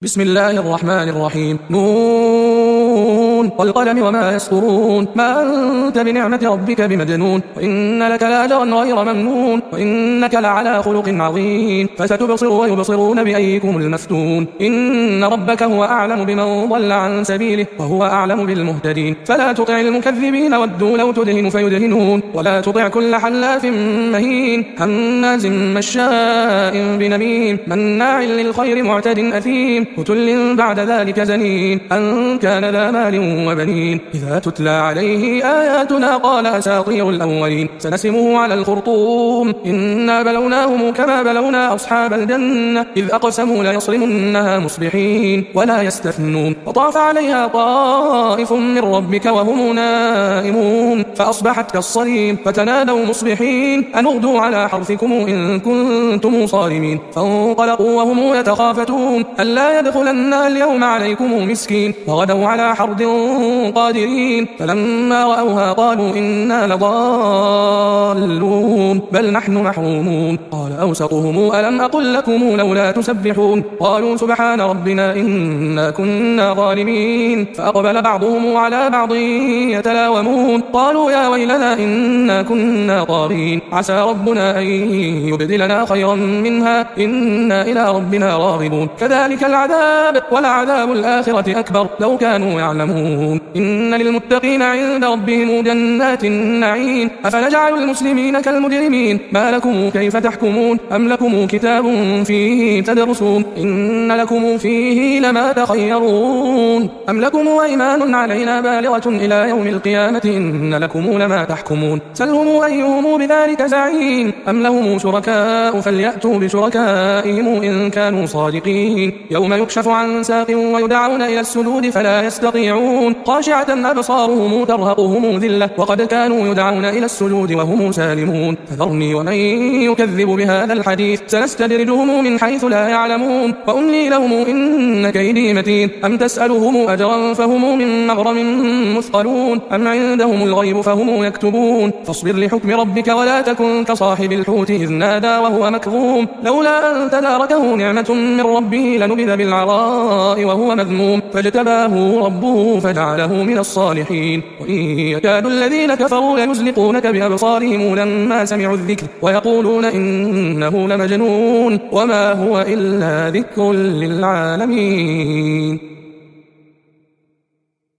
بسم الله الرحمن الرحيم. نون والقلم وما يسطرون. ما أنت بنعمة ربك بمجنون، وإن لك لأجرا غير ممنون، وإنك لعلى خلق عظيم. فستبصر ويبصرون بأيكم المفتون. إن ربك هو أعلم بمن ضل عن سبيله وهو أعلم بالمهتدين. فلا تطع المكذبين ودوا لو تدهن فيدهنون، ولا تطع كل حلاف مهين هماز مشاء بنميم مناع للخير معتد أثيم عتل بعد ذلك زنين أن كان ذا مال وبنين. إذا تتلى عليه آياتنا قال أساطير الأولين سنسمه على الخرطوم. إنا بلوناهم كما بلونا أصحاب الجنة إذ أقسموا ليصرمنها مصبحين ولا يستثنون. وطاف عليها طائف من ربك وهم نائمون فأصبحت كالصريم فتنادوا مصبحين أن اغدوا على حرثكم إن كنتم صارمين. فانطلقوا وهم يتخافتون ألا يدخلنها اليوم عليكم مسكين وغدوا على حرد قادرين. فلما رأوها قالوا إنا لضالون بل نحن محرومون. قال أوسطهم ألم أقل لكم لولا تسبحون. قالوا سبحان ربنا إنا كنا ظالمين. فأقبل بعضهم على بعض يتلاومون قالوا يا ويلنا إنا كنا طاغين عسى ربنا أن يبدلنا خيرا منها إنا إلى ربنا راغبون. كذلك العذاب ولعذاب الآخرة أكبر لو كانوا يعلمون. إن للمتقين عند ربهم جنات النعيم. أفنجعل المسلمين كالمجرمين ما لكم كيف تحكمون أم لكم كتاب فيه تدرسون إن لكم فيه لما تخيرون أم لكم أيمان علينا بالغة إلى يوم القيامة إن لكم لما تحكمون. سلهم أيهم بذلك زعيم أم لهم شركاء فليأتوا بشركائهم إن كانوا صادقين. يوم يكشف عن ساق ويدعون إلى السجود فلا يستطيعون خاشعة أبصارهم ترهقهم ذلة وقد كانوا يدعون إلى السجود وهم سالمون. فذرني ومن يكذب بهذا الحديث سنستدرجهم من حيث لا يعلمون وأملي لهم إن كيدي متين. أم تسألهم أجرا فهم من مغرم مثقلون أم عندهم الغيب فهم يكتبون. فاصبر لحكم ربك ولا تكن كصاحب الحوت إذ نادى وهو مكظوم لولا أن تداركه نعمة من ربه لنبذ بالعراء وهو مذموم فاجتباه ربه فجعله من الصالحين. وإن يكاد الذين كفروا ليزلقونك بأبصارهم لما سمعوا الذكر ويقولون إنه لمجنون وما هو إلا ذكر للعالمين.